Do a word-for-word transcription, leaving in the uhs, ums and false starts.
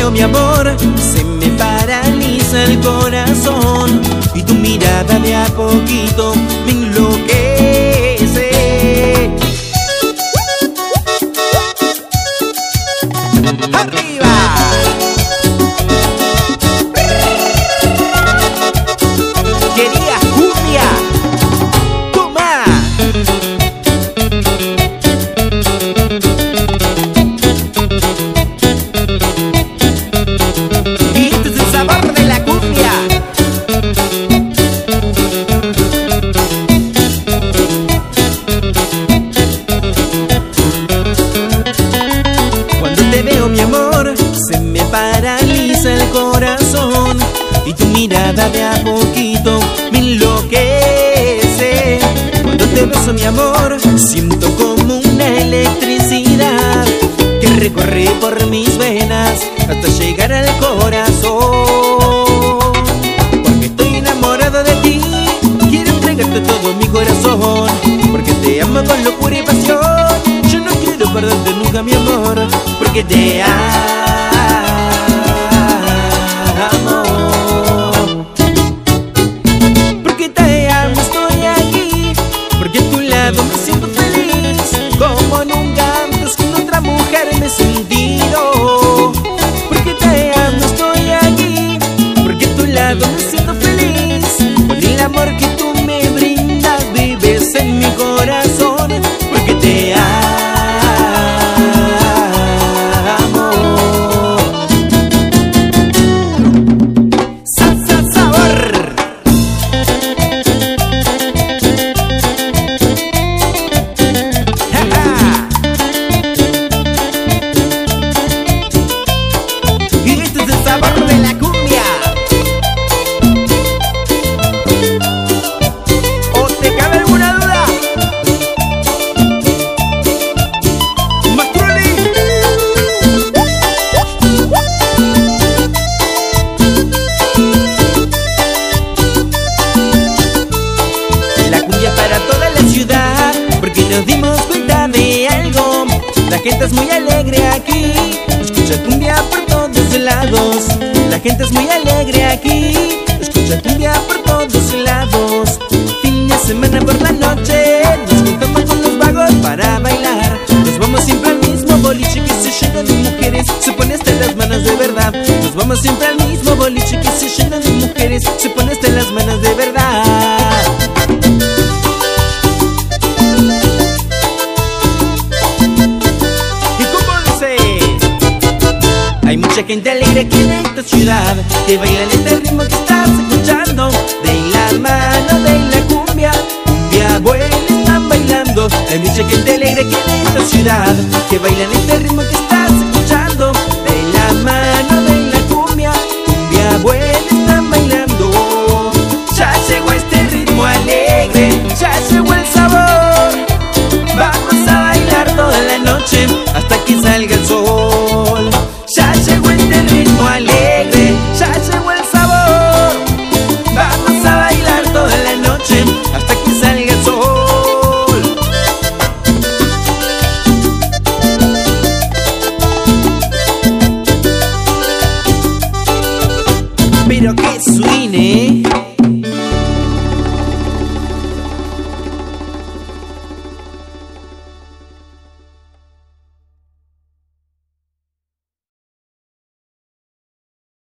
veo, mi amor, se me paraliza el corazón, y tu mirada de a poquito me enloquece. ¡Arriba! Quería cumbia. ¡Toma! Y este es el sabor de la cumbia. Cuando te veo, mi amor, se me paraliza el corazón, y tu mirada de a poquito me enloquece. Cuando te beso, mi amor, siento como una electricidad que recorre por mis venas hasta llegar al corazón. Porque estoy enamorado de ti, quiero entregarte todo mi corazón, porque te amo con locura y pasión. Yo no quiero perderte nunca, mi amor, porque te amo. Porque te amo, estoy aquí, porque a tu lado me siento feliz, como nunca antes con otra mujer me he sentido. Porque te amo, estoy aquí, porque a tu lado me siento feliz, con el amor que tú me brindas vives en mi corazón. Porque te amo. Nos dimos cuenta de algo, la gente es muy alegre aquí, escucha cumbia por todos lados. La gente es muy alegre aquí, escucha cumbia por todos lados. Fin de semana por la noche, nos juntamos con los vagos para bailar. Nos vamos siempre al mismo boliche que se llena de mujeres, se pone hasta las manos de verdad. Nos vamos siempre al mismo boliche que se llena de mujeres, se pone hasta las manos de verdad. Hay mucha gente alegre aquí en esta ciudad, que baila en este ritmo que estás escuchando. De la mano de la cumbia, cumbia buena están bailando. Hay mucha gente alegre aquí en esta ciudad, que baila en este ritmo que estás